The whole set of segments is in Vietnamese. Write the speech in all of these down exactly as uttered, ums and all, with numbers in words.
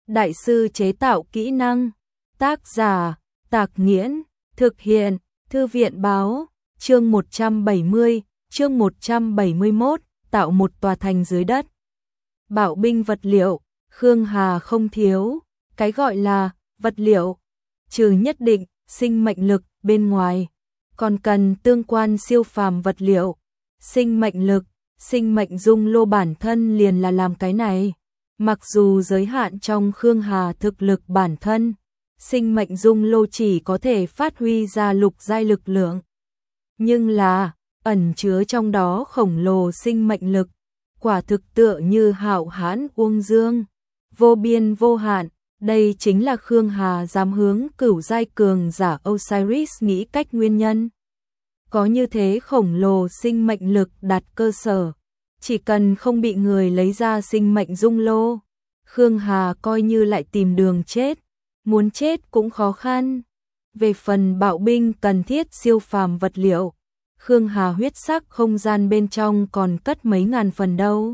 đại sư chế tạo kỹ năng. Tác giả, Tạc Nghiễn, thực hiện, Thư viện báo, chương một trăm bảy mươi, chương một trăm bảy mươi mốt, tạo một tòa thành dưới đất. Bảo binh vật liệu, Khương Hà không thiếu, cái gọi là vật liệu, trừ nhất định sinh mệnh lực bên ngoài, còn cần tương quan siêu phàm vật liệu. Sinh mệnh lực, sinh mệnh dung lô bản thân liền là làm cái này. Mặc dù giới hạn trong Khương Hà thực lực bản thân, sinh mệnh dung lô chỉ có thể phát huy ra lục giai lực lượng. Nhưng là, ẩn chứa trong đó khổng lồ sinh mệnh lực, quả thực tựa như hạo hãn uông dương, vô biên vô hạn. Đây chính là Khương Hà dám hướng cửu giai cường giả Osiris nghĩ cách nguyên nhân. Có như thế khổng lồ sinh mệnh lực đặt cơ sở, chỉ cần không bị người lấy ra sinh mệnh dung lô, Khương Hà coi như lại tìm đường chết, muốn chết cũng khó khăn. Về phần bạo binh cần thiết siêu phàm vật liệu, Khương Hà huyết sắc không gian bên trong còn cất mấy ngàn phần đâu.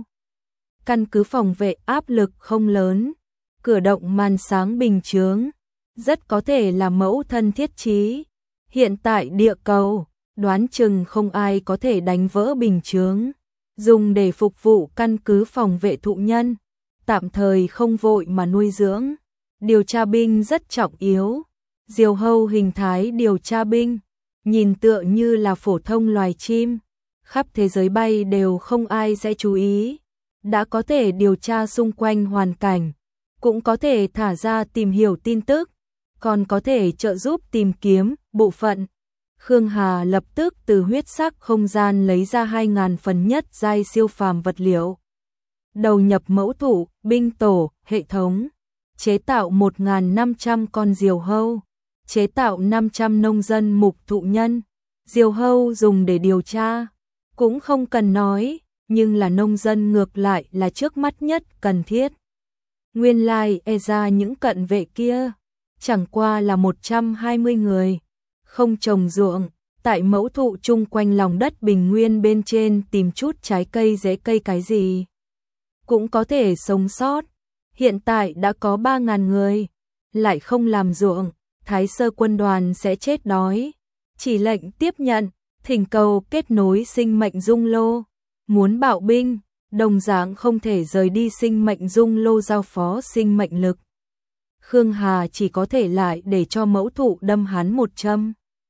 Căn cứ phòng vệ áp lực không lớn, cửa động màn sáng bình chướng, rất có thể là mẫu thân thiết trí. Hiện tại địa cầu, đoán chừng không ai có thể đánh vỡ bình chướng, dùng để phục vụ căn cứ phòng vệ thụ nhân, tạm thời không vội mà nuôi dưỡng. Điều tra binh rất trọng yếu, diều hâu hình thái điều tra binh, nhìn tựa như là phổ thông loài chim, khắp thế giới bay đều không ai sẽ chú ý, đã có thể điều tra xung quanh hoàn cảnh, cũng có thể thả ra tìm hiểu tin tức, còn có thể trợ giúp tìm kiếm bộ phận. Khương Hà lập tức từ huyết sắc không gian lấy ra hai ngàn phần nhất giai siêu phàm vật liệu. Đầu nhập mẫu thụ, binh tổ, hệ thống, chế tạo một nghìn năm trăm con diều hâu, chế tạo năm trăm nông dân mục thụ nhân. Diều hâu dùng để điều tra, cũng không cần nói, nhưng là nông dân ngược lại là trước mắt nhất cần thiết. Nguyên lai e ra những cận vệ kia, chẳng qua là một trăm hai mươi người, không trồng ruộng, tại mẫu thụ chung quanh lòng đất bình nguyên bên trên tìm chút trái cây rễ cây cái gì, cũng có thể sống sót. Hiện tại đã có ba ngàn người, lại không làm ruộng, Thái Sơ quân đoàn sẽ chết đói. Chỉ lệnh tiếp nhận, thỉnh cầu kết nối sinh mệnh dung lô, muốn bạo binh, đồng dạng không thể rời đi sinh mệnh dung lô giao phó sinh mệnh lực. Khương Hà chỉ có thể lại để cho mẫu thụ đâm hắn một châm.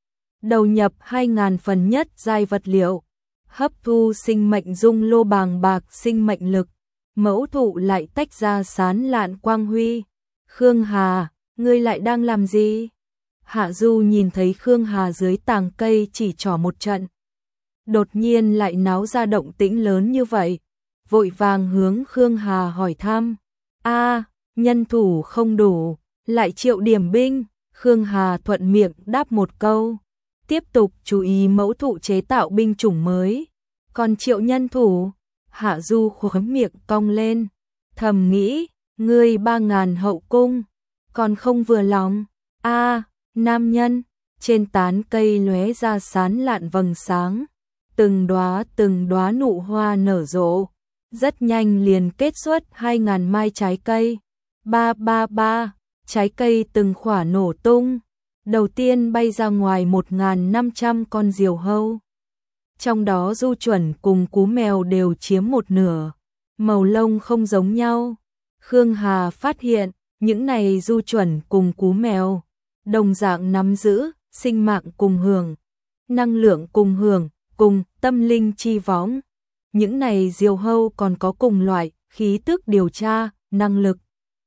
Đầu nhập hai ngàn phần nhất giai vật liệu, hấp thu sinh mệnh dung lô bàng bạc sinh mệnh lực, mẫu thụ lại tách ra sán lạn quang huy. Khương Hà, ngươi lại đang làm gì? Hạ Du nhìn thấy Khương Hà dưới tàng cây chỉ trỏ một trận, đột nhiên lại náo ra động tĩnh lớn như vậy, vội vàng hướng Khương Hà hỏi thăm. A, nhân thủ không đủ, lại triệu điểm binh. Khương Hà thuận miệng đáp một câu, tiếp tục chú ý mẫu thụ chế tạo binh chủng mới. Còn triệu nhân thủ? Hạ Du khóe miệng cong lên, thầm nghĩ, ngươi ba ngàn hậu cung, còn không vừa lòng. A, nam nhân, trên tán cây lóe ra sán lạn vầng sáng, từng đóa từng đóa nụ hoa nở rộ, rất nhanh liền kết xuất hai ngàn mai trái cây. Ba ba ba, trái cây từng khỏa nổ tung, đầu tiên bay ra ngoài một nghìn năm trăm con diều hâu. Trong đó Du Chuẩn cùng Cú Mèo đều chiếm một nửa, màu lông không giống nhau. Khương Hà phát hiện, những này Du Chuẩn cùng Cú Mèo, đồng dạng nắm giữ, sinh mạng cùng hưởng, năng lượng cùng hưởng, cùng tâm linh chi võng. Những này diều hâu còn có cùng loại, khí tức điều tra, năng lực.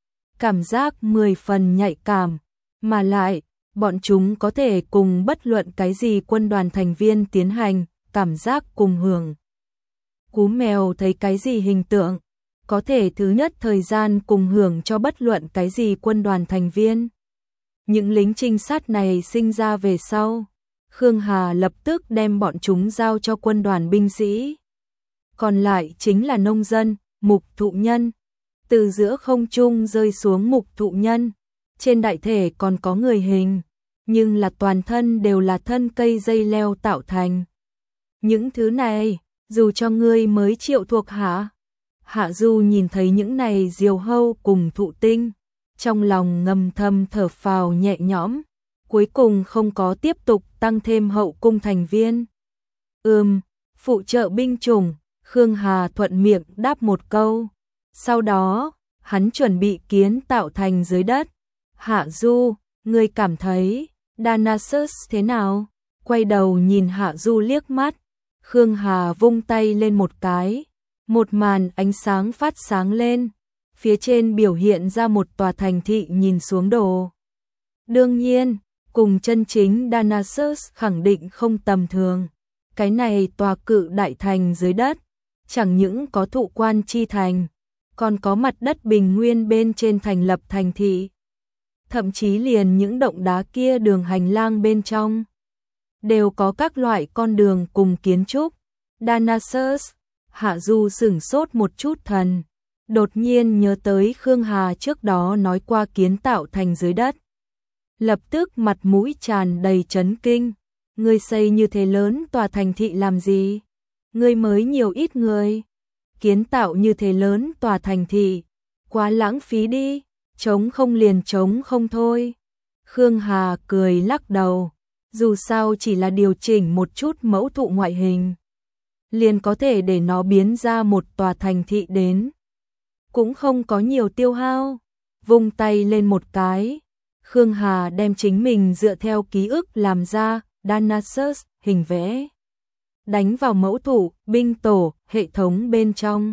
Cảm giác mười phần nhạy cảm, mà lại, bọn chúng có thể cùng bất luận cái gì quân đoàn thành viên tiến hành, cảm giác cùng hưởng. Cú Mèo thấy cái gì hình tượng, có thể thứ nhất thời gian cùng hưởng cho bất luận cái gì quân đoàn thành viên. Những lính trinh sát này sinh ra về sau, Khương Hà lập tức đem bọn chúng giao cho quân đoàn binh sĩ. Còn lại chính là nông dân, mục thụ nhân. Từ giữa không trung rơi xuống mục thụ nhân, trên đại thể còn có người hình, nhưng là toàn thân đều là thân cây dây leo tạo thành. Những thứ này, dù cho ngươi mới triệu thuộc hạ. Hạ Du nhìn thấy những này diều hâu cùng thụ tinh, trong lòng ngầm thầm thở phào nhẹ nhõm, cuối cùng không có tiếp tục tăng thêm hậu cung thành viên. Ừm, phụ trợ binh chủng, Khương Hà thuận miệng đáp một câu. Sau đó, hắn chuẩn bị kiến tạo thành dưới đất. Hạ Du, ngươi cảm thấy Darnassus thế nào? Quay đầu nhìn Hạ Du liếc mắt, Khương Hà vung tay lên một cái, một màn ánh sáng phát sáng lên, phía trên biểu hiện ra một tòa thành thị nhìn xuống đồ. Đương nhiên, cùng chân chính Darnassus khẳng định không tầm thường. Cái này tòa cự đại thành dưới đất, chẳng những có thụ quan chi thành, còn có mặt đất bình nguyên bên trên thành lập thành thị. Thậm chí liền những động đá kia đường hành lang bên trong đều có các loại con đường cùng kiến trúc. Darnassus, Hạ Du sửng sốt một chút thần, đột nhiên nhớ tới Khương Hà trước đó nói qua kiến tạo thành dưới đất. Lập tức mặt mũi tràn đầy chấn kinh, ngươi xây như thế lớn tòa thành thị làm gì? Ngươi mới nhiều ít người, kiến tạo như thế lớn tòa thành thị, quá lãng phí đi, trống không liền trống không thôi. Khương Hà cười lắc đầu, dù sao chỉ là điều chỉnh một chút mẫu thụ ngoại hình, liền có thể để nó biến ra một tòa thành thị đến. Cũng không có nhiều tiêu hao, vung tay lên một cái, Khương Hà đem chính mình dựa theo ký ức làm ra Darnassus hình vẽ, đánh vào mẫu thụ, binh tổ, hệ thống bên trong.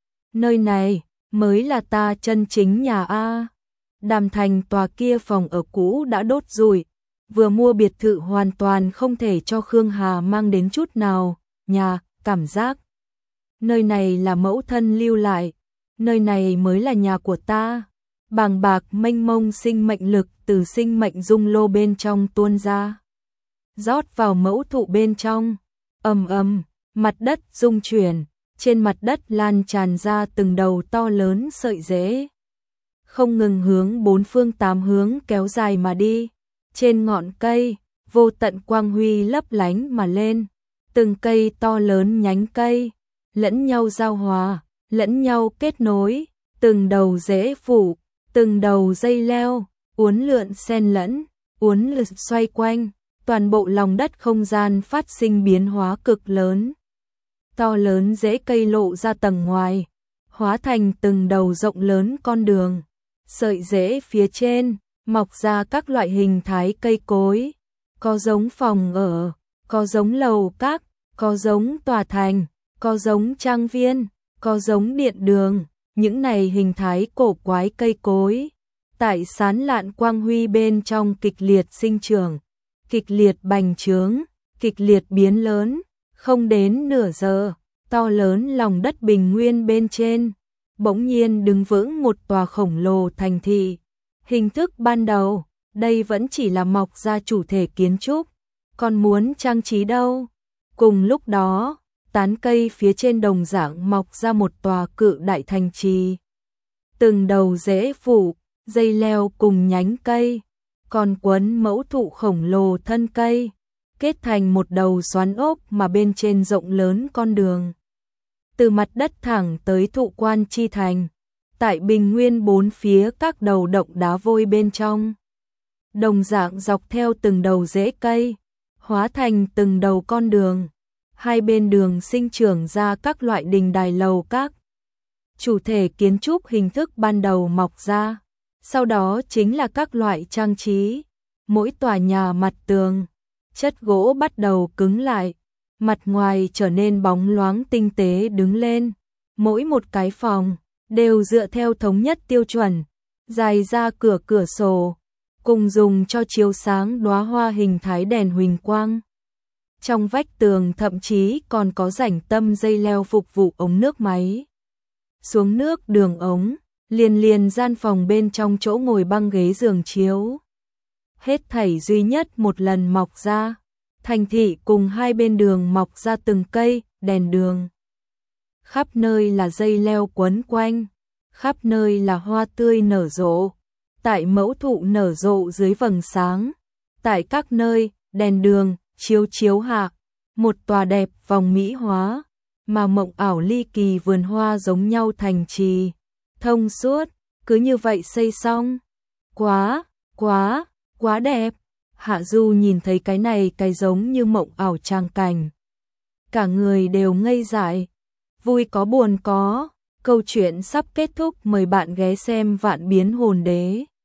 Nơi này mới là ta chân chính nhà A. Đàm Thành tòa kia phòng ở cũ đã đốt rủi, vừa mua biệt thự hoàn toàn không thể cho Khương Hà mang đến chút nào nhà, cảm giác. Nơi này là mẫu thân lưu lại, nơi này mới là nhà của ta. Bàng bạc mênh mông sinh mệnh lực từ sinh mệnh dung lô bên trong tuôn ra, rót vào mẫu thụ bên trong. Ầm ầm, mặt đất rung chuyển, trên mặt đất lan tràn ra từng đầu to lớn sợi rễ, không ngừng hướng bốn phương tám hướng kéo dài mà đi. Trên ngọn cây, vô tận quang huy lấp lánh mà lên, từng cây to lớn nhánh cây, lẫn nhau giao hòa, lẫn nhau kết nối, từng đầu rễ phủ, từng đầu dây leo, uốn lượn xen lẫn, uốn lượn xoay quanh, toàn bộ lòng đất không gian phát sinh biến hóa cực lớn. To lớn rễ cây lộ ra tầng ngoài, hóa thành từng đầu rộng lớn con đường, sợi rễ phía trên mọc ra các loại hình thái cây cối, có giống phòng ở, có giống lầu các, có giống tòa thành, có giống trang viên, có giống điện đường. Những này hình thái cổ quái cây cối, tại sán lạn quang huy bên trong kịch liệt sinh trưởng, kịch liệt bành trướng, kịch liệt biến lớn. Không đến nửa giờ, to lớn lòng đất bình nguyên bên trên, bỗng nhiên đứng vững một tòa khổng lồ thành thị. Hình thức ban đầu, đây vẫn chỉ là mọc ra chủ thể kiến trúc, còn muốn trang trí đâu. Cùng lúc đó, tán cây phía trên đồng dạng mọc ra một tòa cự đại thành trì. Từng đầu rễ phủ, dây leo cùng nhánh cây, còn quấn mẫu thụ khổng lồ thân cây, kết thành một đầu xoắn ốc mà bên trên rộng lớn con đường. Từ mặt đất thẳng tới thụ quan chi thành, tại bình nguyên bốn phía các đầu động đá vôi bên trong. Đồng dạng dọc theo từng đầu rễ cây, hóa thành từng đầu con đường. Hai bên đường sinh trưởng ra các loại đình đài lầu các. Chủ thể kiến trúc hình thức ban đầu mọc ra, sau đó chính là các loại trang trí. Mỗi tòa nhà mặt tường, chất gỗ bắt đầu cứng lại, mặt ngoài trở nên bóng loáng tinh tế đứng lên. Mỗi một cái phòng đều dựa theo thống nhất tiêu chuẩn, dài ra cửa cửa sổ, cùng dùng cho chiếu sáng đóa hoa hình thái đèn huỳnh quang. Trong vách tường thậm chí còn có rãnh tâm dây leo phục vụ ống nước máy. Xuống nước đường ống, liền liền gian phòng bên trong chỗ ngồi băng ghế giường chiếu. Hết thảy duy nhất một lần mọc ra. Thành thị cùng hai bên đường mọc ra từng cây, đèn đường. Khắp nơi là dây leo quấn quanh, khắp nơi là hoa tươi nở rộ. Tại mẫu thụ nở rộ dưới vầng sáng, tại các nơi, đèn đường chiếu chiếu hạ, một tòa đẹp vòng mỹ hóa, mà mộng ảo ly kỳ vườn hoa giống nhau thành trì, thông suốt, cứ như vậy xây xong. Quá, quá, quá đẹp. Hạ Du nhìn thấy cái này cái giống như mộng ảo tràng cảnh. Cả người đều ngây dại. Vui có buồn có. Câu chuyện sắp kết thúc, mời bạn ghé xem Vạn Biến Hồn Đế.